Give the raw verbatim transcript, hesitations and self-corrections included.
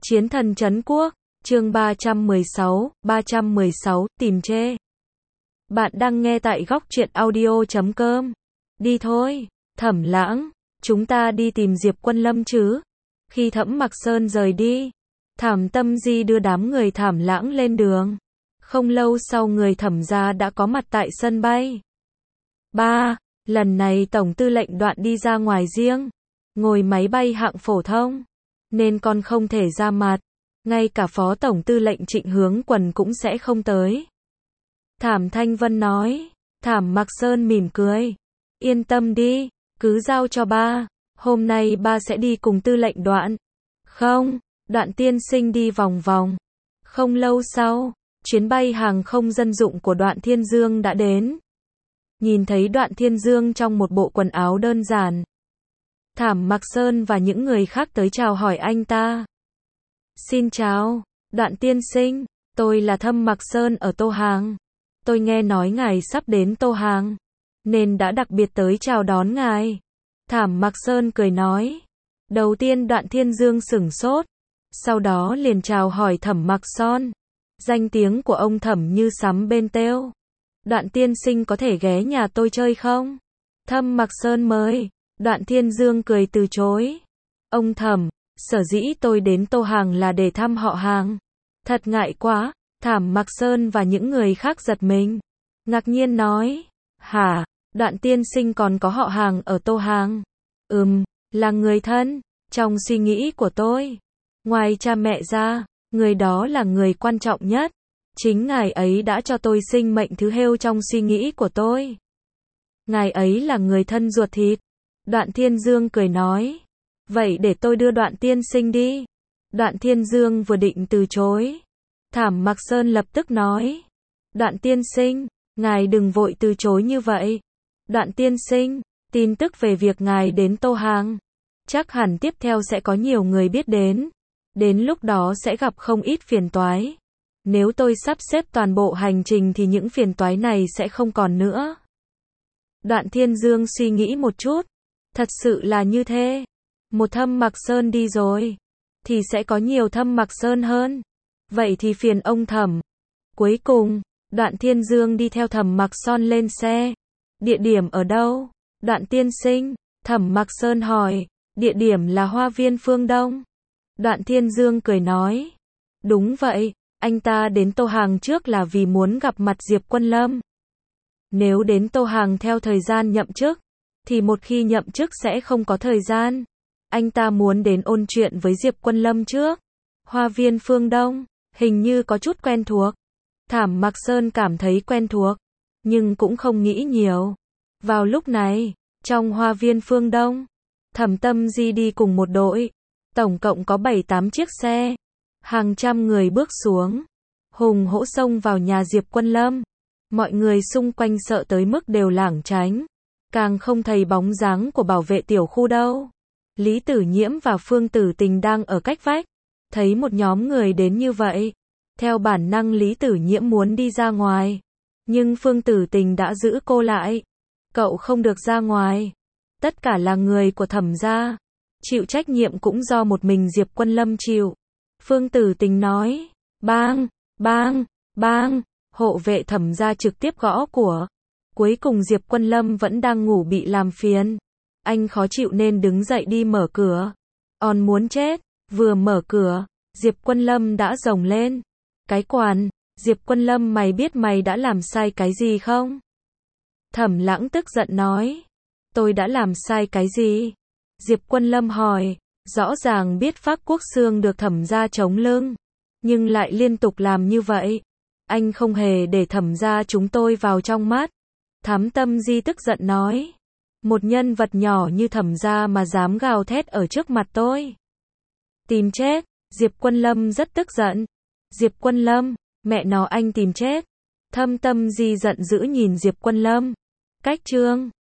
Chiến thần trấn quốc, chương ba trăm mười sáu, ba trăm mười sáu, tìm chê. Bạn đang nghe tại góc truyện audio chấm com. Đi thôi, Thẩm Lãng, chúng ta đi tìm Diệp Quân Lâm chứ. Khi Thẩm Mặc Sơn rời đi, Thẩm Tâm Di đưa đám người Thẩm Lãng lên đường. Không lâu sau người Thẩm gia đã có mặt tại sân bay. Ba, lần này Tổng tư lệnh Đoạn đi ra ngoài riêng, ngồi máy bay hạng phổ thông, nên con không thể ra mặt. Ngay cả Phó Tổng tư lệnh Trịnh Hướng Quần cũng sẽ không tới. Thẩm Thanh Vân nói. Thẩm Mặc Sơn mỉm cười. Yên tâm đi, cứ giao cho ba. Hôm nay ba sẽ đi cùng tư lệnh Đoạn. Không, Đoạn tiên sinh đi vòng vòng. Không lâu sau, chuyến bay hàng không dân dụng của Đoạn Thiên Dương đã đến. Nhìn thấy Đoạn Thiên Dương trong một bộ quần áo đơn giản, Thẩm Mặc Sơn và những người khác tới chào hỏi anh ta. Xin chào, Đoạn tiên sinh, tôi là Thẩm Mặc Sơn ở Tô Hàng. Tôi nghe nói ngài sắp đến Tô Hàng, nên đã đặc biệt tới chào đón ngài. Thẩm Mặc Sơn cười nói. Đầu tiên Đoạn Thiên Dương sửng sốt, sau đó liền chào hỏi Thẩm Mặc Sơn. Danh tiếng của ông Thẩm như sấm bên têu. Đoạn tiên sinh có thể ghé nhà tôi chơi không? Thẩm Mặc Sơn mời. Đoạn Thiên Dương cười từ chối. Ông Thẩm, sở dĩ tôi đến Tô Hàng là để thăm họ Hàng. Thật ngại quá. Thẩm Mặc Sơn và những người khác giật mình, ngạc nhiên nói. Hả, Đoạn tiên sinh còn có họ Hàng ở Tô Hàng? Ừm, là người thân. Trong suy nghĩ của tôi, ngoài cha mẹ ra, người đó là người quan trọng nhất. Chính ngài ấy đã cho tôi sinh mệnh thứ hêu trong suy nghĩ của tôi. Ngài ấy là người thân ruột thịt. Đoạn Thiên Dương cười nói. Vậy để tôi đưa Đoạn tiên sinh đi. Đoạn Thiên Dương vừa định từ chối, Thẩm Mặc Sơn lập tức nói. Đoạn tiên sinh, ngài đừng vội từ chối như vậy. Đoạn tiên sinh, tin tức về việc ngài đến Tô Hàng, chắc hẳn tiếp theo sẽ có nhiều người biết đến. Đến lúc đó sẽ gặp không ít phiền toái. Nếu tôi sắp xếp toàn bộ hành trình thì những phiền toái này sẽ không còn nữa. Đoạn Thiên Dương suy nghĩ một chút. Thật sự là như thế. Một Thẩm Mặc Sơn đi rồi, thì sẽ có nhiều Thẩm Mặc Sơn hơn. Vậy thì phiền ông Thẩm. Cuối cùng, Đoạn Thiên Dương đi theo Thẩm Mặc Sơn lên xe. Địa điểm ở đâu? Đoạn tiên sinh, Thẩm Mặc Sơn hỏi. Địa điểm là Hoa viên Phương Đông. Đoạn Thiên Dương cười nói. Đúng vậy, anh ta đến Tô Hàng trước là vì muốn gặp mặt Diệp Quân Lâm. Nếu đến Tô Hàng theo thời gian nhậm chức, thì một khi nhậm chức sẽ không có thời gian. Anh ta muốn đến ôn chuyện với Diệp Quân Lâm trước. Hoa viên Phương Đông, hình như có chút quen thuộc. Thẩm Mặc Sơn cảm thấy quen thuộc, nhưng cũng không nghĩ nhiều. Vào lúc này, trong Hoa viên Phương Đông, Thẩm Tâm Di đi cùng một đội. Tổng cộng có bảy tám chiếc xe. Hàng trăm người bước xuống, hùng hổ xông vào nhà Diệp Quân Lâm. Mọi người xung quanh sợ tới mức đều lảng tránh. Càng không thấy bóng dáng của bảo vệ tiểu khu đâu. Lý Tử Nhiễm và Phương Tử Tình đang ở cách vách. Thấy một nhóm người đến như vậy, theo bản năng Lý Tử Nhiễm muốn đi ra ngoài. Nhưng Phương Tử Tình đã giữ cô lại. Cậu không được ra ngoài. Tất cả là người của Thẩm gia. Chịu trách nhiệm cũng do một mình Diệp Quân Lâm chịu. Phương Tử Tình nói. Bang, bang, bang. Hộ vệ Thẩm gia trực tiếp gõ cửa. Cuối cùng Diệp Quân Lâm vẫn đang ngủ bị làm phiền. Anh khó chịu nên đứng dậy đi mở cửa. On muốn chết. Vừa mở cửa, Diệp Quân Lâm đã rồng lên. Cái quàn, Diệp Quân Lâm, mày biết mày đã làm sai cái gì không? Thẩm Lãng tức giận nói. Tôi đã làm sai cái gì? Diệp Quân Lâm hỏi. Rõ ràng biết Phác Quốc Xương được Thẩm gia chống lưng, nhưng lại liên tục làm như vậy. Anh không hề để Thẩm gia chúng tôi vào trong mắt. Thẩm Tâm Di tức giận nói. Một nhân vật nhỏ như Thẩm gia mà dám gào thét ở trước mặt tôi. Tìm chết. Diệp Quân Lâm rất tức giận. Diệp Quân Lâm, mẹ nó anh tìm chết. Thẩm Tâm Di giận dữ nhìn Diệp Quân Lâm. Cách chương